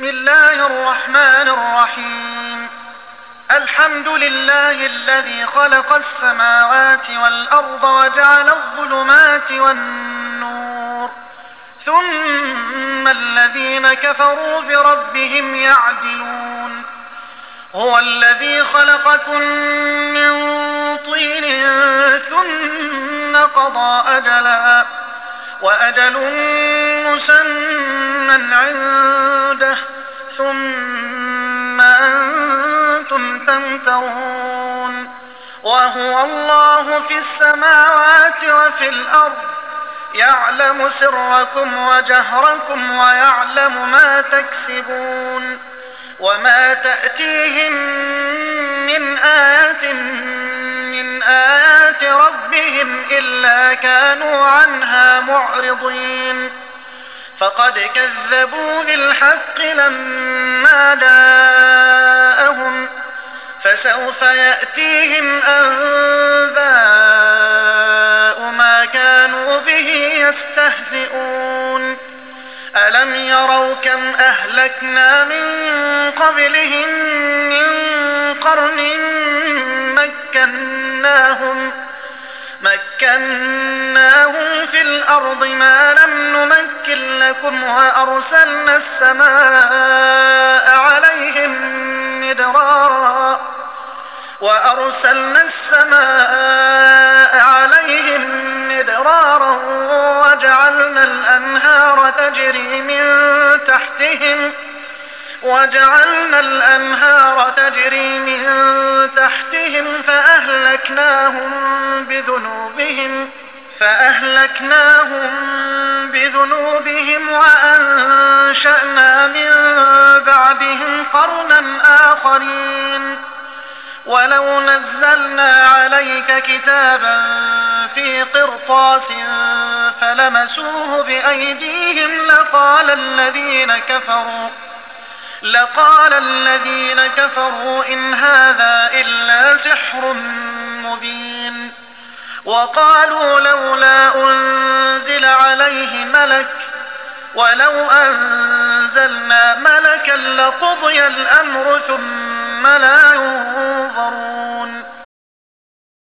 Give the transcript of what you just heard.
بسم الله الرحمن الرحيم. الحمد لله الذي خلق السماوات والأرض وجعل الظلمات والنور، ثم الذين كفروا بربهم يعدلون. هو الذي خلقكم من طين ثم قضى أجلا وأجل مسمى عنده ثم أنتم تمترون. وهو الله في السماوات وفي الأرض، يعلم سركم وجهركم ويعلم ما تكسبون. وما تأتيهم من آية من آيات ربهم إلا كانوا عنها معرضين. فقد كذبوا بالحق لما جاءهم، فسوف يأتيهم أنباء ما كانوا به يستهزئون. ألم يروا كم أهلكنا من قبلهم من قرن مكناهم في الأرض ما لم نمكن لكم، وأرسلنا السماء عليهم مدرارا وجعلنا الأنهار تجري من تحتهم فأهلكناهم بذنوبهم وأنشأنا من بعدهم قرنا آخرين. ولو نزلنا عليك كتابا في قرطاس فلمسوه بأيديهم لقال الذين كفروا إن هذا إلا سحر مبين. وقالوا لولا أنزل عليه ملك، ولو أنزلنا ملكا لقضي الأمر ثم لا ينظرون.